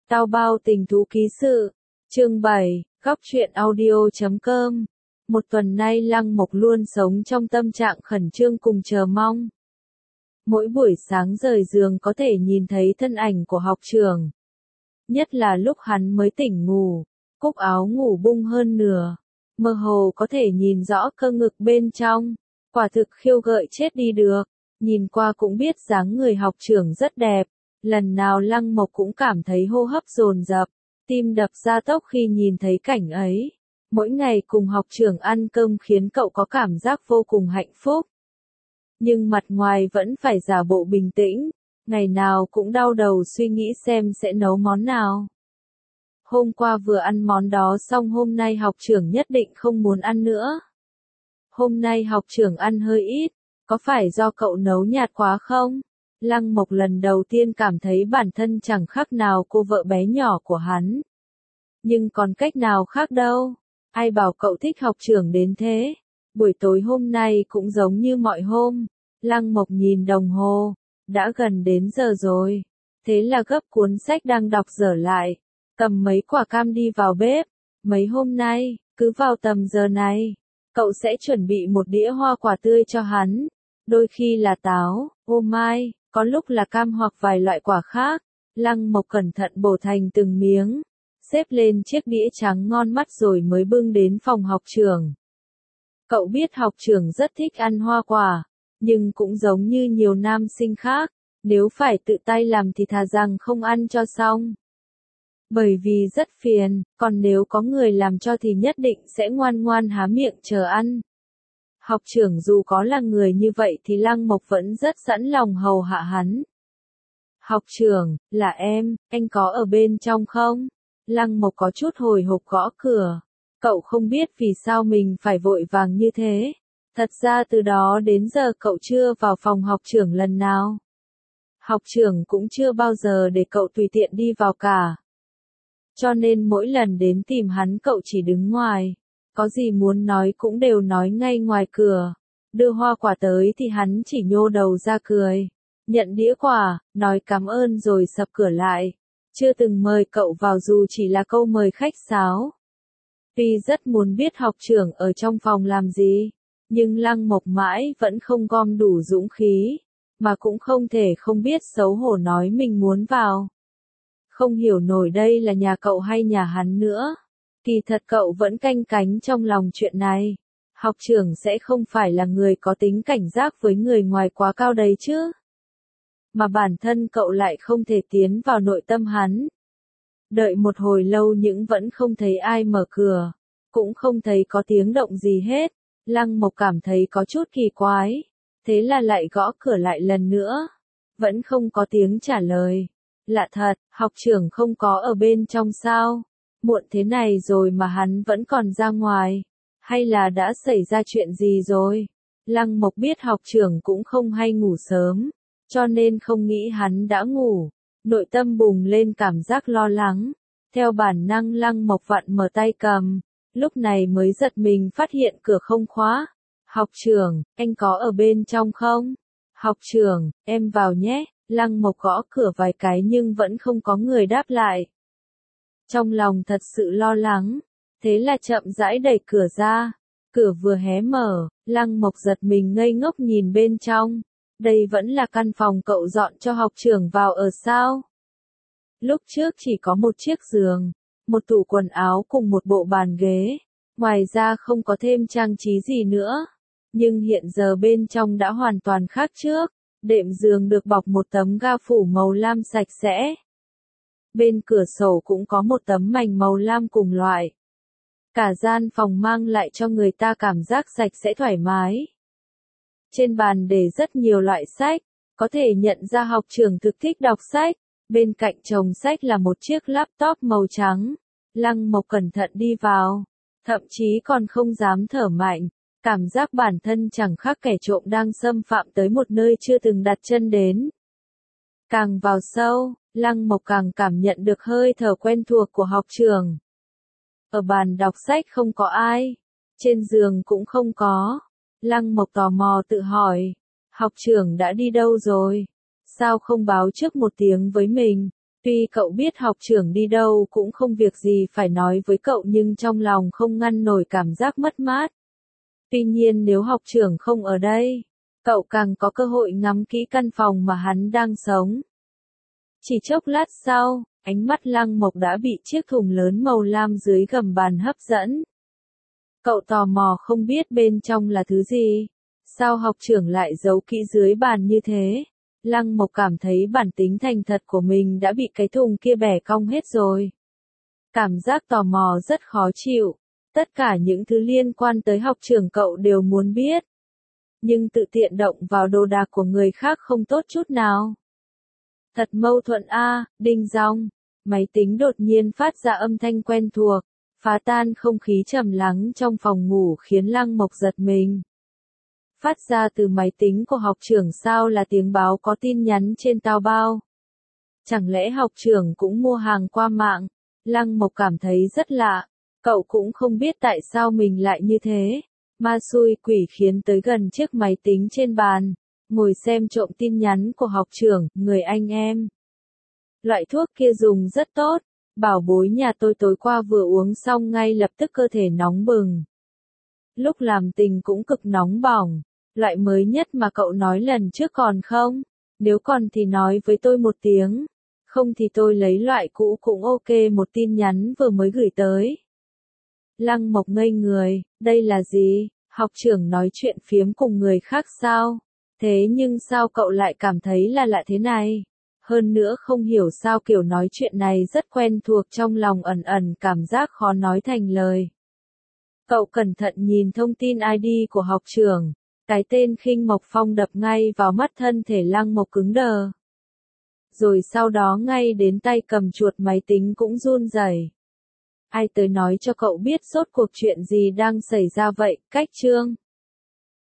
Tao bao tình thú ký sự. Chương 7, góc truyện audio.com. Một tuần nay Lăng Mộc luôn sống trong tâm trạng khẩn trương cùng chờ mong. Mỗi buổi sáng rời giường có thể nhìn thấy thân ảnh của học trưởng. Nhất là lúc hắn mới tỉnh ngủ, cúc áo ngủ bung hơn nửa, mơ hồ có thể nhìn rõ cơ ngực bên trong, quả thực khiêu gợi chết đi được, nhìn qua cũng biết dáng người học trưởng rất đẹp. Lần nào Lăng Mộc cũng cảm thấy hô hấp dồn dập, tim đập gia tốc khi nhìn thấy cảnh ấy. Mỗi ngày cùng học trưởng ăn cơm khiến cậu có cảm giác vô cùng hạnh phúc. Nhưng mặt ngoài vẫn phải giả bộ bình tĩnh, ngày nào cũng đau đầu suy nghĩ xem sẽ nấu món nào. Hôm qua vừa ăn món đó xong hôm nay học trưởng nhất định không muốn ăn nữa. Hôm nay học trưởng ăn hơi ít, có phải do cậu nấu nhạt quá không? Lăng Mộc lần đầu tiên cảm thấy bản thân chẳng khác nào cô vợ bé nhỏ của hắn. Nhưng còn cách nào khác đâu, ai bảo cậu thích học trưởng đến thế. Buổi tối hôm nay cũng giống như mọi hôm, Lăng Mộc nhìn đồng hồ, đã gần đến giờ rồi. Thế là gấp cuốn sách đang đọc dở lại, cầm mấy quả cam đi vào bếp. Mấy hôm nay, cứ vào tầm giờ này, cậu sẽ chuẩn bị một đĩa hoa quả tươi cho hắn. Đôi khi là táo, ô mai, có lúc là cam hoặc vài loại quả khác. Lăng Mộc cẩn thận bổ thành từng miếng, xếp lên chiếc đĩa trắng ngon mắt rồi mới bưng đến phòng học trưởng. Cậu biết học trưởng rất thích ăn hoa quả, nhưng cũng giống như nhiều nam sinh khác, nếu phải tự tay làm thì thà rằng không ăn cho xong. Bởi vì rất phiền, còn nếu có người làm cho thì nhất định sẽ ngoan ngoan há miệng chờ ăn. Học trưởng dù có là người như vậy thì Lăng Mộc vẫn rất sẵn lòng hầu hạ hắn. Học trưởng, là em, anh có ở bên trong không? Lăng Mộc có chút hồi hộp gõ cửa. Cậu không biết vì sao mình phải vội vàng như thế. Thật ra từ đó đến giờ cậu chưa vào phòng học trưởng lần nào. Học trưởng cũng chưa bao giờ để cậu tùy tiện đi vào cả. Cho nên mỗi lần đến tìm hắn cậu chỉ đứng ngoài. Có gì muốn nói cũng đều nói ngay ngoài cửa. Đưa hoa quả tới thì hắn chỉ nhô đầu ra cười. Nhận đĩa quả, nói cảm ơn rồi sập cửa lại. Chưa từng mời cậu vào dù chỉ là câu mời khách sáo. Tuy rất muốn biết học trưởng ở trong phòng làm gì, nhưng Lăng Mộc mãi vẫn không gom đủ dũng khí, mà cũng không thể không biết xấu hổ nói mình muốn vào. Không hiểu nổi đây là nhà cậu hay nhà hắn nữa. Kỳ thật cậu vẫn canh cánh trong lòng chuyện này. Học trưởng sẽ không phải là người có tính cảnh giác với người ngoài quá cao đấy chứ. Mà bản thân cậu lại không thể tiến vào nội tâm hắn. Đợi một hồi lâu nhưng vẫn không thấy ai mở cửa. Cũng không thấy có tiếng động gì hết. Lăng Mộc cảm thấy có chút kỳ quái. Thế là lại gõ cửa lại lần nữa. Vẫn không có tiếng trả lời. Lạ thật, học trưởng không có ở bên trong sao? Muộn thế này rồi mà hắn vẫn còn ra ngoài. Hay là đã xảy ra chuyện gì rồi? Lăng Mộc biết học trưởng cũng không hay ngủ sớm, cho nên không nghĩ hắn đã ngủ. Nội tâm bùng lên cảm giác lo lắng. Theo bản năng Lăng Mộc vặn mở tay cầm. Lúc này mới giật mình phát hiện cửa không khóa. Học trưởng, anh có ở bên trong không? Học trưởng, em vào nhé. Lăng Mộc gõ cửa vài cái nhưng vẫn không có người đáp lại. Trong lòng thật sự lo lắng, thế là chậm rãi đẩy cửa ra. Cửa vừa hé mở, Lăng Mộc giật mình ngây ngốc nhìn bên trong. Đây vẫn là căn phòng cậu dọn cho học trưởng vào ở sao? Lúc trước chỉ có một chiếc giường, một tủ quần áo cùng một bộ bàn ghế. Ngoài ra không có thêm trang trí gì nữa. Nhưng hiện giờ bên trong đã hoàn toàn khác trước. Đệm giường được bọc một tấm ga phủ màu lam sạch sẽ. Bên cửa sổ cũng có một tấm mành màu lam cùng loại. Cả gian phòng mang lại cho người ta cảm giác sạch sẽ thoải mái. Trên bàn để rất nhiều loại sách, có thể nhận ra học trưởng thực thích đọc sách. Bên cạnh chồng sách là một chiếc laptop màu trắng. Lăng Mộc cẩn thận đi vào, thậm chí còn không dám thở mạnh. Cảm giác bản thân chẳng khác kẻ trộm đang xâm phạm tới một nơi chưa từng đặt chân đến. Càng vào sâu, Lăng Mộc càng cảm nhận được hơi thở quen thuộc của học trưởng. Ở bàn đọc sách không có ai, trên giường cũng không có. Lăng Mộc tò mò tự hỏi, học trưởng đã đi đâu rồi? Sao không báo trước một tiếng với mình? Tuy cậu biết học trưởng đi đâu cũng không việc gì phải nói với cậu nhưng trong lòng không ngăn nổi cảm giác mất mát. Tuy nhiên nếu học trưởng không ở đây, cậu càng có cơ hội ngắm kỹ căn phòng mà hắn đang sống. Chỉ chốc lát sau, ánh mắt Lăng Mộc đã bị chiếc thùng lớn màu lam dưới gầm bàn hấp dẫn. Cậu tò mò không biết bên trong là thứ gì. Sao học trưởng lại giấu kỹ dưới bàn như thế? Lăng Mộc cảm thấy bản tính thành thật của mình đã bị cái thùng kia bẻ cong hết rồi. Cảm giác tò mò rất khó chịu. Tất cả những thứ liên quan tới học trưởng cậu đều muốn biết. Nhưng tự tiện động vào đồ đạc của người khác không tốt chút nào. Thật mâu thuẫn a, đinh dong. Máy tính đột nhiên phát ra âm thanh quen thuộc, phá tan không khí trầm lắng trong phòng ngủ khiến Lăng Mộc giật mình. Phát ra từ máy tính của học trưởng sao là tiếng báo có tin nhắn trên tao bao. Chẳng lẽ học trưởng cũng mua hàng qua mạng? Lăng Mộc cảm thấy rất lạ, cậu cũng không biết tại sao mình lại như thế. Ma xui quỷ khiến tới gần chiếc máy tính trên bàn, ngồi xem trộm tin nhắn của học trưởng, người anh em. Loại thuốc kia dùng rất tốt, bảo bối nhà tôi tối qua vừa uống xong ngay lập tức cơ thể nóng bừng. Lúc làm tình cũng cực nóng bỏng, loại mới nhất mà cậu nói lần trước còn không? Nếu còn thì nói với tôi một tiếng, không thì tôi lấy loại cũ cũng ok. Một tin nhắn vừa mới gửi tới. Lăng Mộc ngây người, đây là gì? Học trưởng nói chuyện phiếm cùng người khác sao? Thế nhưng sao cậu lại cảm thấy là lạ thế này? Hơn nữa không hiểu sao kiểu nói chuyện này rất quen thuộc, trong lòng ẩn ẩn cảm giác khó nói thành lời. Cậu cẩn thận nhìn thông tin ID của học trưởng, cái tên Khinh Mộc Phong đập ngay vào mắt, thân thể Lăng Mộc cứng đờ. Rồi sau đó ngay đến tay cầm chuột máy tính cũng run rẩy. Ai tới nói cho cậu biết rốt cuộc chuyện gì đang xảy ra vậy? Cách chương